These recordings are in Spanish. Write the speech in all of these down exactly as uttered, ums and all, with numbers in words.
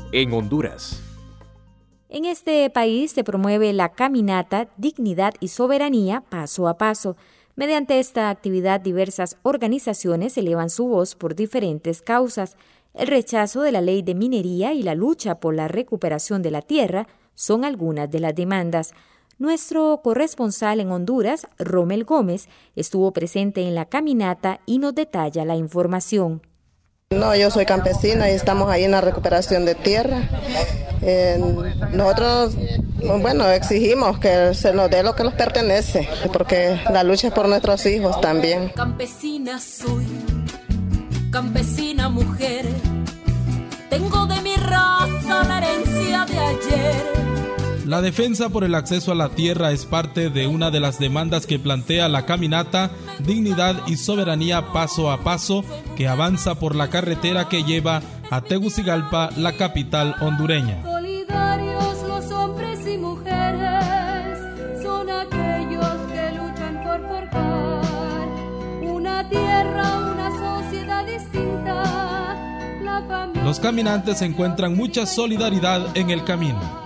en Honduras. En este país se promueve la caminata Dignidad y Soberanía Paso a Paso. Mediante esta actividad, diversas organizaciones elevan su voz por diferentes causas. El rechazo de la ley de minería y la lucha por la recuperación de la tierra son algunas de las demandas. Nuestro corresponsal en Honduras, Rommel Gómez, estuvo presente en la caminata y nos detalla la información. No, yo soy campesina y estamos ahí en la recuperación de tierra. Eh, nosotros, bueno, exigimos que se nos dé lo que nos pertenece, porque la lucha es por nuestros hijos también. Campesina soy, campesina mujer, tengo de mi raza la herencia de ayer. La defensa por el acceso a la tierra es parte de una de las demandas que plantea la caminata Dignidad y Soberanía Paso a Paso, que avanza por la carretera que lleva a Tegucigalpa, la capital hondureña. Solidarios los hombres y mujeres, son aquellos que luchan por forjar una tierra, una sociedad distinta. La familia... Los caminantes encuentran mucha solidaridad en el camino.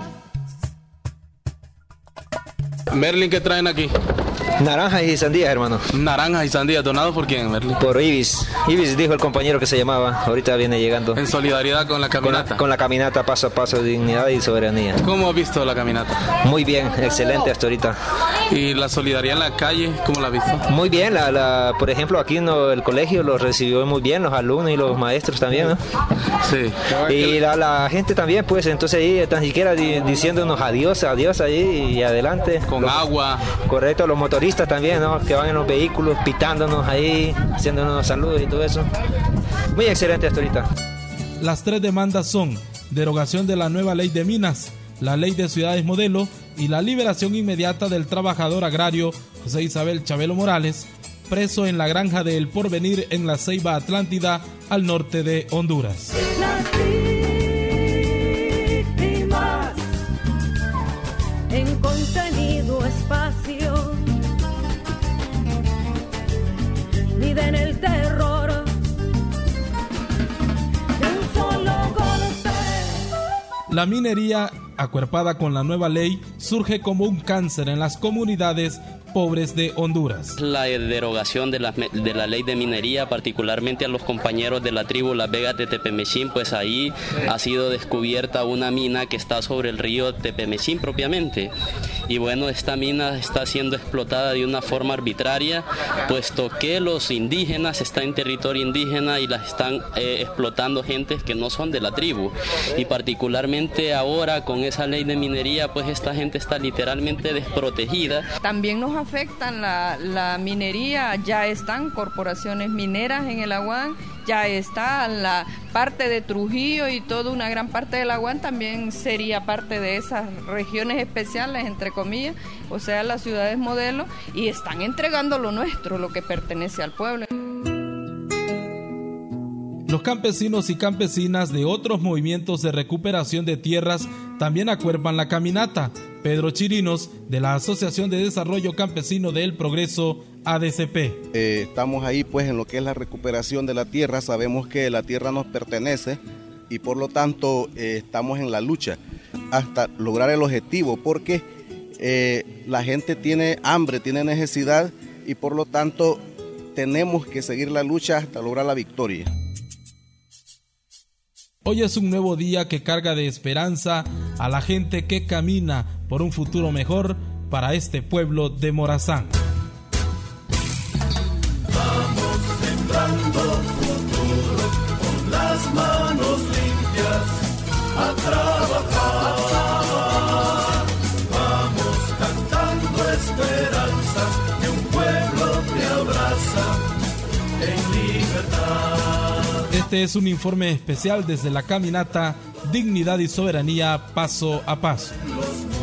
Merlin, ¿qué traen aquí? Naranjas y sandías, hermano. Naranjas y sandías, ¿donados por quién, Merlin? Por Ibis. Ibis dijo el compañero que se llamaba, ahorita viene llegando. En solidaridad con la caminata. Con la, con la caminata Paso a Paso, Dignidad y Soberanía. ¿Cómo ha visto la caminata? Muy bien, excelente hasta ahorita. ¿Y la solidaridad en la calle, cómo la ha visto? Muy bien, la, la, por ejemplo, aquí en no, el colegio los recibió muy bien, los alumnos y los maestros también, ¿no? Sí. Y la, la gente también, pues, entonces ahí tan siquiera di, diciéndonos adiós, adiós ahí y adelante. Con los, agua. Correcto, los motoristas también, ¿no? Que van en los vehículos, pitándonos ahí, haciéndonos saludos y todo eso. Muy excelente hasta ahorita. Las tres demandas son derogación de la nueva ley de minas, la ley de ciudades modelo y la liberación inmediata del trabajador agrario José Isabel Chabelo Morales, preso en la granja de El Porvenir en la Ceiba Atlántida, al norte de Honduras. Las víctimas en contenido espacio miden el terror de un solo golpe. La minería, acuerpada con la nueva ley, surge como un cáncer en las comunidades pobres de Honduras. La derogación de la, de la ley de minería, particularmente a los compañeros de la tribu Las Vegas de Tepemechín, pues ahí ha sido descubierta una mina que está sobre el río Tepemechín propiamente. Y bueno, esta mina está siendo explotada de una forma arbitraria, puesto que los indígenas están en territorio indígena y las están eh, explotando gentes que no son de la tribu. Y particularmente ahora con esa ley de minería, pues esta gente está literalmente desprotegida. También nos afectan la, la minería, ya están corporaciones mineras en el Aguán, ya está la parte de Trujillo y toda una gran parte del Aguán también sería parte de esas regiones especiales, entre comillas, o sea, las ciudades modelo, y están entregando lo nuestro, lo que pertenece al pueblo. Los campesinos y campesinas de otros movimientos de recuperación de tierras también acuerpan la caminata. Pedro Chirinos, de la Asociación de Desarrollo Campesino del Progreso, A D C P. Eh, estamos ahí pues en lo que es la recuperación de la tierra, sabemos que la tierra nos pertenece y por lo tanto eh, estamos en la lucha hasta lograr el objetivo, porque eh, la gente tiene hambre, tiene necesidad y por lo tanto tenemos que seguir la lucha hasta lograr la victoria. Hoy es un nuevo día que carga de esperanza a la gente que camina por un futuro mejor para este pueblo de Morazán. Vamos sembrando futuro con las manos limpias a trabajar. Vamos cantando esperanza de un pueblo que abraza en libertad. Este es un informe especial desde la caminata Dignidad y Soberanía Paso a Paso. Los